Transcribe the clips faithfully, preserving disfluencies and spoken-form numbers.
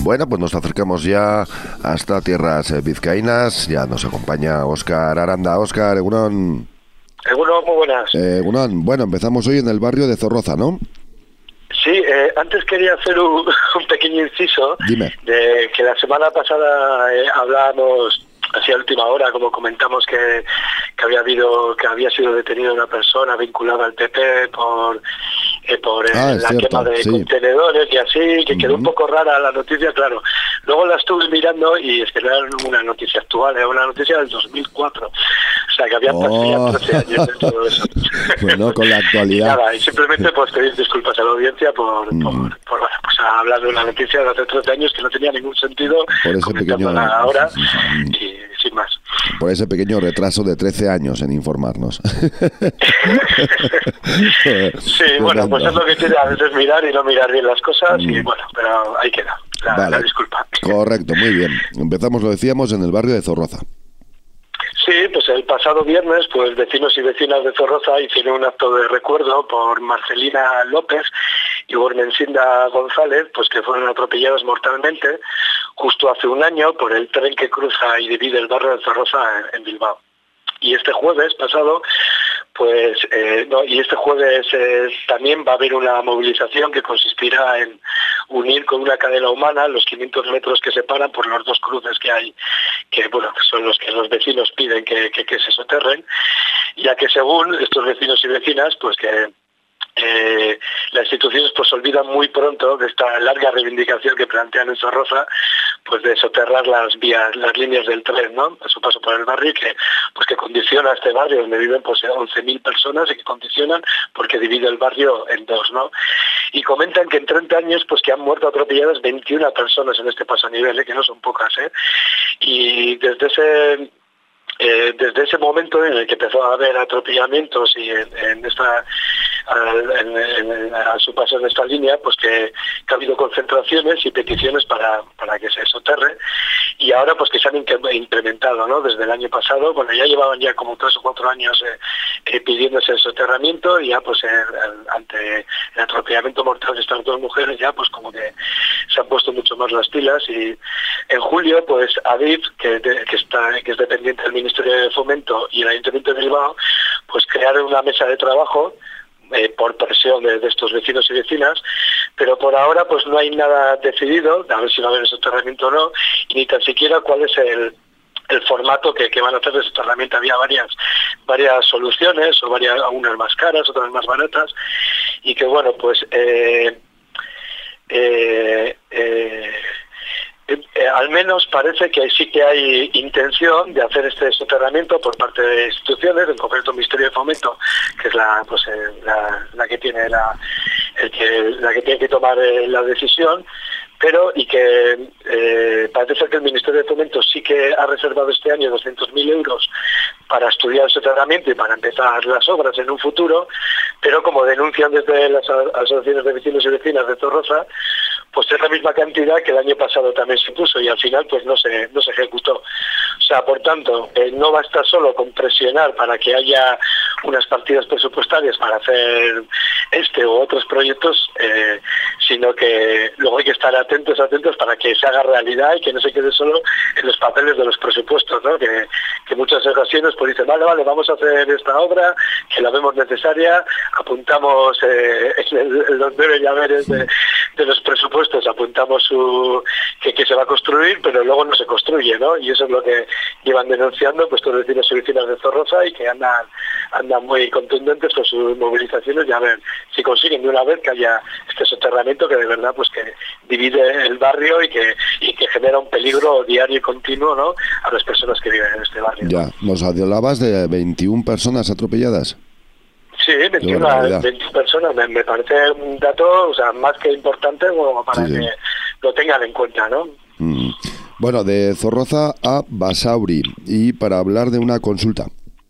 Bueno, pues nos acercamos ya hasta tierras eh, vizcaínas. Ya nos acompaña Óscar Aranda. Óscar, Egunon. Egunon, muy buenas. Eh, Egunon, bueno, empezamos hoy en el barrio de Zorroza, ¿no? Sí, eh, antes quería hacer un, un pequeño inciso. Dime. De que la semana pasada eh, hablábamos así a última hora, como comentamos que, que había habido, que había sido detenida una persona vinculada al P P por eh, por eh, ah, la cierto, quema de sí. contenedores y así, que uh-huh. quedó un poco rara la noticia, claro. Luego la estuve mirando y es que no era una noticia actual, era una noticia del dos mil cuatro. O sea, que había oh. pasado ya trece años de todo eso. Bueno, con la actualidad. Y nada, y simplemente pues pedir disculpas a la audiencia por, mm. por, por bueno, pues hablar de una noticia de hace trece años que no tenía ningún sentido, por ese pequeño ahora y sin más. Por ese pequeño retraso de trece años en informarnos. Sí, bueno, pues es lo que tiene a veces mirar y no mirar bien las cosas mm. y bueno, pero ahí queda, la, vale. la disculpa. Correcto, muy bien. Empezamos, lo decíamos, en el barrio de Zorroza. Sí, pues el pasado viernes, pues vecinos y vecinas de Zorroza hicieron un acto de recuerdo por Marcelina López y Bormensinda González, pues que fueron atropelladas mortalmente justo hace un año por el tren que cruza y divide el barrio de Zorroza en, en Bilbao. Y este jueves pasado, pues, eh, no, y este jueves eh, también va a haber una movilización que consistirá en unir con una cadena humana los quinientos metros que separan por los dos cruces que hay, que bueno, que son los que los vecinos piden que, que, que se soterren, ya que según estos vecinos y vecinas, pues que Eh, las instituciones pues olvidan muy pronto de esta larga reivindicación que plantean en Zorroza, pues de soterrar las vías, las líneas del tren, ¿no? A su paso por el barrio, que pues que condiciona este barrio donde viven pues once mil personas y que condicionan porque divide el barrio en dos, ¿no? Y comentan que en treinta años pues que han muerto atropelladas veintiuna personas en este paso a nivel, ¿eh? Que no son pocas, ¿eh? Y desde ese Eh, desde ese momento en el que empezó a haber atropellamientos y en, en esta en, en, a su paso en esta línea, pues que, que ha habido concentraciones y peticiones para, para que se soterre, y ahora pues que se han incrementado, ¿no? Desde el año pasado, bueno, ya llevaban ya como tres o cuatro años eh, eh, pidiéndose el soterramiento, y ya pues eh, ante el atropellamiento mortal de estas dos mujeres ya pues como que se han puesto mucho más las pilas. Y en julio pues Adif, que, de, que está que es dependiente del Ministerio de Fomento y el Ayuntamiento de Bilbao, pues crearon una mesa de trabajo eh, por presión de, de estos vecinos y vecinas, pero por ahora pues no hay nada decidido, a ver si va a haber soterramiento o no, y ni tan siquiera cuál es el el formato que, que van a hacer de soterramiento. Había varias varias soluciones, o varias, unas más caras, otras más baratas, y que bueno, pues eh, eh, eh, Eh, al menos parece que sí que hay intención de hacer este soterramiento por parte de instituciones, en concreto el Ministerio de Fomento, que es la pues eh, la, la que tiene la el que la que tiene que tomar eh, la decisión, pero y que eh, parece ser que el Ministerio de Fomento sí que ha reservado este año doscientos mil euros para estudiar el soterramiento y para empezar las obras en un futuro, pero como denuncian desde las asociaciones de vecinos y vecinas de Zorroza, pues es la misma cantidad que el año pasado también se puso, y al final pues no se no se ejecutó. O sea, por tanto, eh, no basta solo con presionar para que haya unas partidas presupuestarias para hacer este u otros proyectos, eh, sino que luego hay que estar atentos, atentos para que se haga realidad y que no se quede solo en los papeles de los presupuestos, ¿no? Que, que muchas ocasiones pues dicen, vale, vale, vamos a hacer esta obra, que la vemos necesaria, apuntamos eh, en los debe y haberes de, de los presupuestos, apuntamos su que, que se va a construir, pero luego no se construye, ¿no? Y eso es lo que llevan denunciando pues todos los vecinos y vecinas de Zorroza, y que andan andan muy contundentes con sus movilizaciones, y a ver si consiguen de una vez que haya este soterramiento que de verdad pues que divide el barrio y que y que genera un peligro diario y continuo, ¿no?, a las personas que viven en este barrio. Ya, nos hablabas de veintiuna personas atropelladas. Sí, veintiuna, veintiuna personas, me, me parece un dato, o sea, más que importante como para sí, sí. que lo tengan en cuenta, ¿no? Mm. Bueno, de Zorroza a Basauri, y para hablar de una consulta.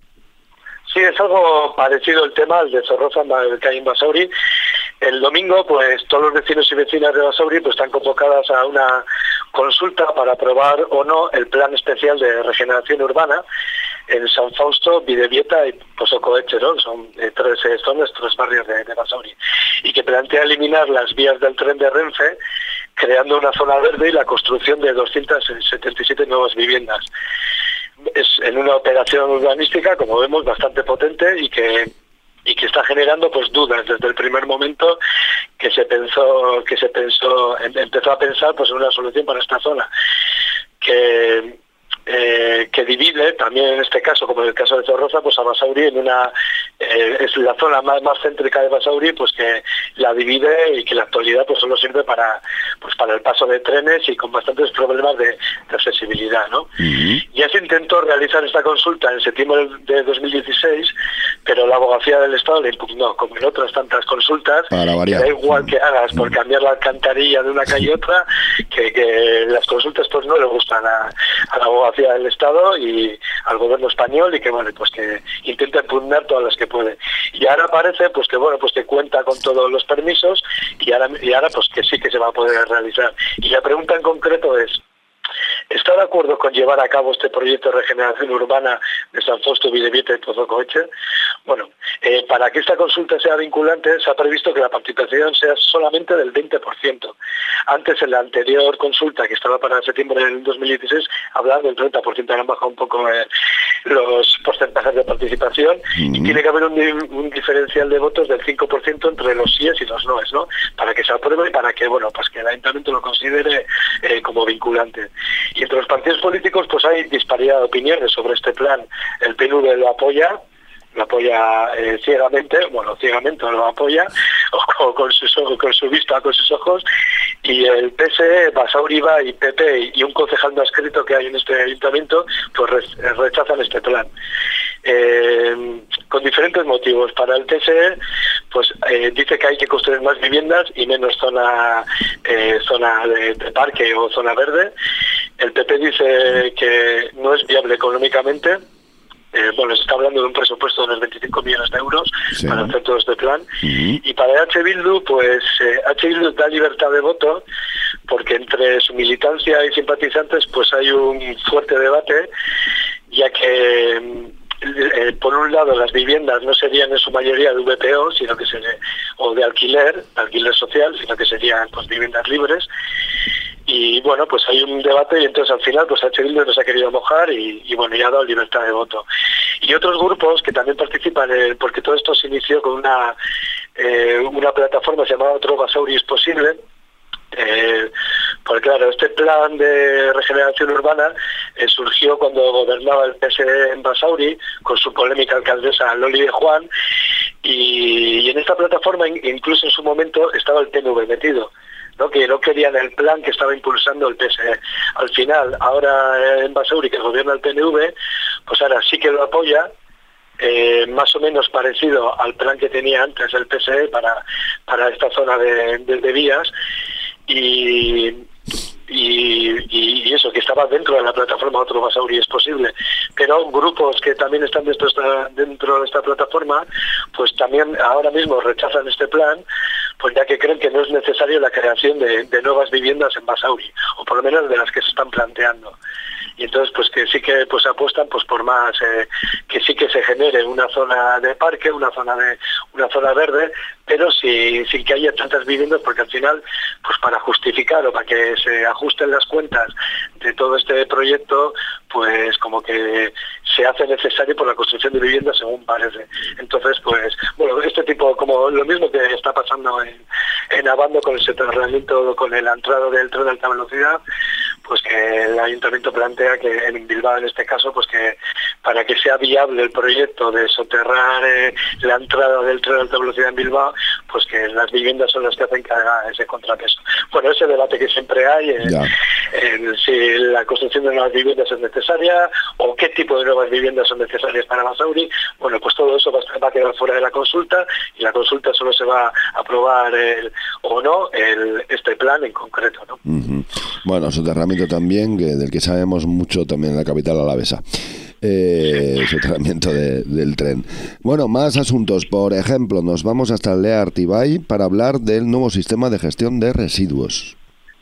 Sí, es algo parecido el tema, el de Zorroza, el que hay en Basauri. El domingo, pues todos los vecinos y vecinas de Basauri pues están convocadas a una consulta para aprobar o no el plan especial de regeneración urbana en San Fausto, Bidebieta y Pozocoetxe, ¿no? Son eh, tres zonas, tres barrios de, de Basauri, y que plantea eliminar las vías del tren de Renfe creando una zona verde y la construcción de doscientas setenta y siete nuevas viviendas. Es en una operación urbanística, como vemos, bastante potente y que y que está generando pues dudas desde el primer momento que se pensó que se pensó empezó a pensar pues en una solución para esta zona que Eh, que divide también en este caso, como en el caso de Zorroza, pues a Basauri en una eh, es la zona más, más céntrica de Basauri, pues que la divide y que en la actualidad pues solo sirve para pues para el paso de trenes y con bastantes problemas de, de accesibilidad, ¿no? Uh-huh. Ya se intentó realizar esta consulta en septiembre de dos mil dieciséis, pero la abogacía del Estado le impugnó, como en otras tantas consultas, que da igual que hagas por cambiar la alcantarilla de una calle a otra, que, que las consultas pues no le gustan a, a la abogacía del Estado y al gobierno español, y que bueno, pues que intenta impugnar todas las que puede. Y ahora parece pues que bueno, pues que cuenta con todos los permisos y ahora y ahora pues que sí que se va a poder realizar. Y la pregunta en concreto es: ¿está de acuerdo con llevar a cabo este proyecto de regeneración urbana de San Fausto, Bidebieta y Pozocoeche? Bueno, eh, para que esta consulta sea vinculante se ha previsto que la participación sea solamente del veinte por ciento. Antes, en la anterior consulta, que estaba para septiembre del dos mil dieciséis, hablaba del treinta por ciento, han bajado un poco eh, los porcentajes de participación, uh-huh. y tiene que haber un, un diferencial de votos del cinco por ciento entre los síes y los noes, ¿no? Para que se apruebe y para que, bueno, pues que el ayuntamiento lo considere eh, como vinculante. Y entre los partidos políticos pues hay disparidad de opiniones sobre este plan. El P N V lo apoya, lo apoya eh, ciegamente, bueno, ciegamente lo apoya, o con, su, con su vista, con sus ojos, y el P S E, Basauri va y P P y un concejal no adscrito que hay en este ayuntamiento, pues re, rechazan este plan. Eh, con diferentes motivos. Para el P S E, pues eh, dice que hay que construir más viviendas y menos zona eh, zona de, de parque o zona verde. El P P dice que no es viable económicamente. Eh, bueno, se está hablando de un presupuesto de unos veinticinco millones de euros, sí, para hacer todo este plan. Uh-huh. Y para H. Bildu, pues eh, H. Bildu da libertad de voto, porque entre su militancia y simpatizantes pues hay un fuerte debate, ya que eh, por un lado las viviendas no serían en su mayoría de V P O, sino que sería, o de alquiler, alquiler social, sino que serían pues viviendas libres. Y bueno, pues hay un debate y entonces al final pues H. Bildu no se ha querido mojar y, y bueno, ya ha dado libertad de voto. Y otros grupos que también participan, eh, porque todo esto se inició con una eh, una plataforma llamada Otro Basauri es Posible, eh, porque claro, este plan de regeneración urbana eh, surgió cuando gobernaba el P S E en Basauri, con su polémica alcaldesa Loli de Juan, y, y en esta plataforma incluso en su momento estaba el P N V metido, ¿no? Que no querían el plan que estaba impulsando el P S E. Al final, ahora en Basauri, que gobierna el P N V, pues ahora sí que lo apoya, eh, más o menos parecido al plan que tenía antes el P S E para, para esta zona de, de, de vías, y, y, y eso, que estaba dentro de la plataforma Otro Basauri es Posible. Pero grupos que también están dentro de esta, dentro de esta plataforma, pues también ahora mismo rechazan este plan, pues ya que creen que no es necesario la creación de, de nuevas viviendas en Basauri, o por lo menos de las que se están planteando. Y entonces pues que sí que pues apuestan pues por más eh, que sí que se genere una zona de parque, una zona de una zona verde, pero sí, sin que haya tantas viviendas, porque al final pues para justificar o para que se ajusten las cuentas de todo este proyecto, pues como que se hace necesario por la construcción de viviendas, según parece. Entonces pues bueno, este tipo, como lo mismo que está pasando en, en Abando con el soterramiento, con el entrado del tren de alta velocidad, pues que el ayuntamiento plantea que en Bilbao, en este caso, pues que para que sea viable el proyecto de soterrar eh, la entrada del tren de alta velocidad en Bilbao, pues que las viviendas son las que hacen que haga ese contrapeso. Bueno, ese debate que siempre hay, eh, en si la construcción de nuevas viviendas es necesaria o qué tipo de nuevas viviendas son necesarias para Basauri, bueno, pues todo eso va a quedar fuera de la consulta, y la consulta solo se va a aprobar el, o no el, este plan en concreto, ¿no? Uh-huh. Bueno, soterramiento también, que del que sabemos mucho también en la capital alavesa. Eh, sí. Soterramiento de, del tren. Bueno, más asuntos. Por ejemplo, nos vamos hasta Aldea Artibay para hablar del nuevo sistema de gestión de residuos.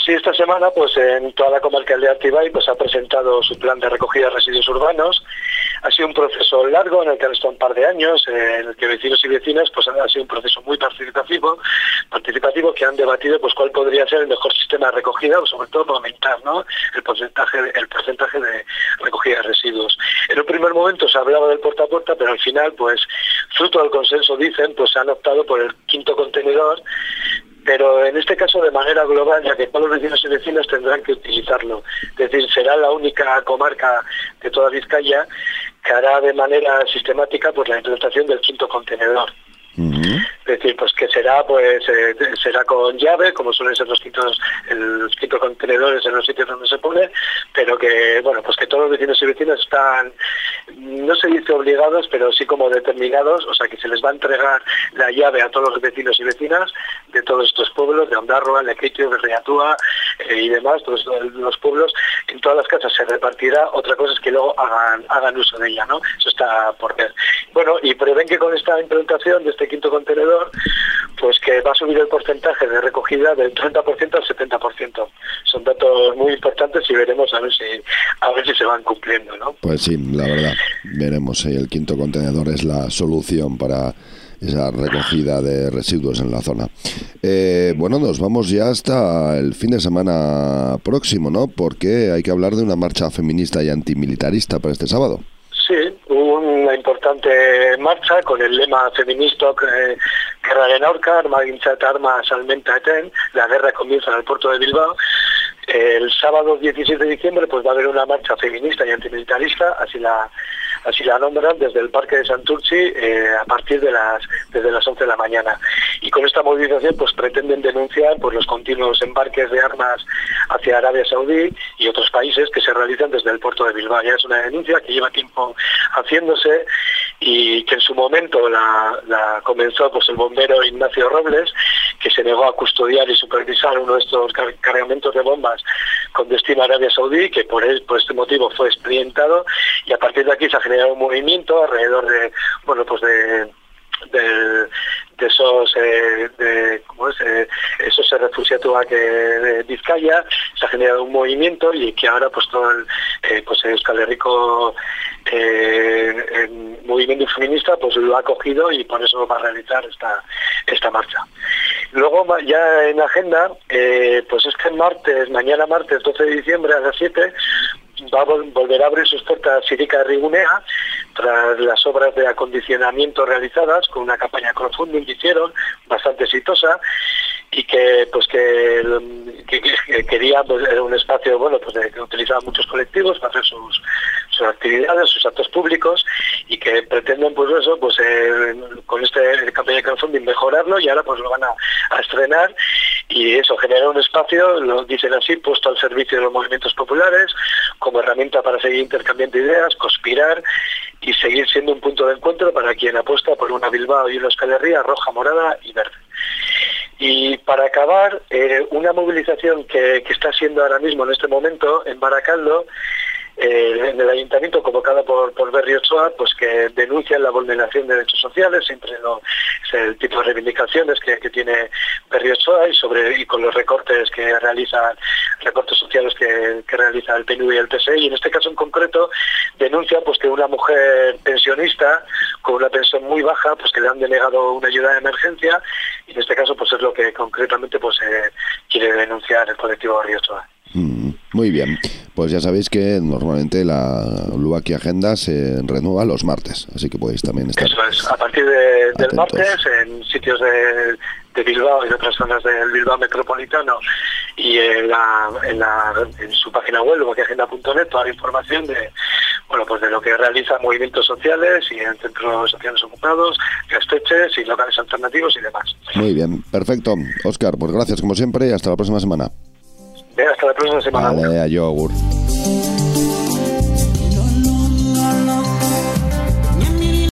Sí, esta semana, pues en toda la comarca de Artibay, pues ha presentado su plan de recogida de residuos urbanos. Ha sido un proceso largo en el que han estado un par de años, eh, en el que vecinos y vecinas, pues ha sido un proceso muy participativo, participativo que han debatido, pues cuál podría ser el mejor sistema de recogida, o sobre todo para aumentar, ¿no?, el porcentaje, el porcentaje de recogida de residuos. En un primer momento se hablaba del puerta a puerta, pero al final, pues fruto del consenso, dicen, pues han optado por el quinto contenedor. Pero en este caso de manera global, ya que todos los vecinos y vecinas tendrán que utilizarlo. Es decir, será la única comarca de toda Vizcaya que hará de manera sistemática pues la implantación del quinto contenedor. Uh-huh. Es decir, pues que será pues eh, será con llave, como suelen ser los quintos, los quintos contenedores en los sitios donde se pone, pero que bueno, pues que todos los vecinos y vecinas están, no se dice obligados, pero sí como determinados, o sea que se les va a entregar la llave a todos los vecinos y vecinas de todos estos pueblos, de Ondarroa, Lequeitio, de Riatúa eh, y demás, todos los pueblos. En todas las casas se repartirá. Otra cosa es que luego hagan hagan uso de ella, ¿no? Eso está por ver. Bueno, y prevén que con esta implementación de este quinto contenedor, pues que va a subir el porcentaje de recogida del treinta por ciento al setenta por ciento. Son datos muy importantes y veremos a ver si a ver si se van cumpliendo, ¿no? Pues sí, la verdad, veremos si el quinto contenedor es la solución para esa recogida de residuos en la zona. Eh, bueno, nos vamos ya hasta el fin de semana próximo, ¿no? Porque hay que hablar de una marcha feminista y antimilitarista para este sábado. Sí, una importante marcha con el lema feminista eh, Guerraren aurka, armagintzat arma salmenta eten, la guerra comienza en el puerto de Bilbao. El sábado diecisiete de diciembre pues va a haber una marcha feminista y antimilitarista, así la así la nombran, desde el Parque de Santurtzi eh, a partir de las desde las once de la mañana. Y con esta movilización pues pretenden denunciar pues los continuos embarques de armas hacia Arabia Saudí y otros países que se realizan desde el puerto de Bilbao. Ya es una denuncia que lleva tiempo haciéndose y que en su momento la, la comenzó pues el bombero Ignacio Robles, que se negó a custodiar y supervisar uno de estos car cargamentos de bombas con destino a Arabia Saudí, que por, el, por este motivo fue expedientado, y a partir de aquí se ha generado un movimiento alrededor de, bueno, pues de, de, de esos eh, de, ¿cómo es? Eh, esos refugiados que de Vizcaya. Se ha generado un movimiento y que ahora pues todo el eh, pues Euskal Herriko eh, el movimiento feminista pues lo ha cogido y por eso va a realizar esta esta marcha. Luego ya en agenda eh, pues este martes, mañana martes doce de diciembre a las siete, va a vol volver a abrir sus puertas Sirica Rigunea tras las obras de acondicionamiento realizadas con una campaña crowdfunding que hicieron bastante exitosa y que pues que, que, que quería pues, era un espacio bueno pues de, que utilizaban muchos colectivos para hacer sus, sus actividades, sus actos públicos, y que pretenden pues eso pues eh, con este campaña de crowdfunding mejorarlo, y ahora pues lo van a, a estrenar, y eso genera un espacio, lo dicen así, puesto al servicio de los movimientos populares como herramienta para seguir intercambiando ideas, conspirar y seguir siendo un punto de encuentro para quien apuesta por una Bilbao y una Euskal Herria roja, morada y verde. Y para acabar, eh, una movilización que, que está siendo ahora mismo en este momento en Barakaldo, eh, en el ayuntamiento, convocada por, por Berri Ochoa, pues que denuncian la vulneración de derechos sociales, siempre lo, es el tipo de reivindicaciones que, que tiene Berri Ochoa, y sobre y con los recortes que realizan, recortes sociales que, que realiza el P N V y el P S E, y en este caso en concreto denuncia pues que una mujer pensionista con una pensión muy baja, pues que le han denegado una ayuda de emergencia, y en este caso pues es lo que concretamente pues eh, quiere denunciar el colectivo Berri Ochoa. Mm, muy bien, pues ya sabéis que normalmente la Luaki Agenda se renueva los martes, así que podéis también estar. Eso es, a partir de, del martes en sitios de, de Bilbao y de otras zonas del Bilbao metropolitano, y en, la, en, la, en su página web, luaki agenda punto net, toda la información de bueno pues de lo que realizan movimientos sociales y en centros sociales ocupados, gasteches y locales alternativos y demás. Muy bien, perfecto. Óscar, pues gracias como siempre y hasta la próxima semana. Hasta la próxima semana. Vale, a yogur.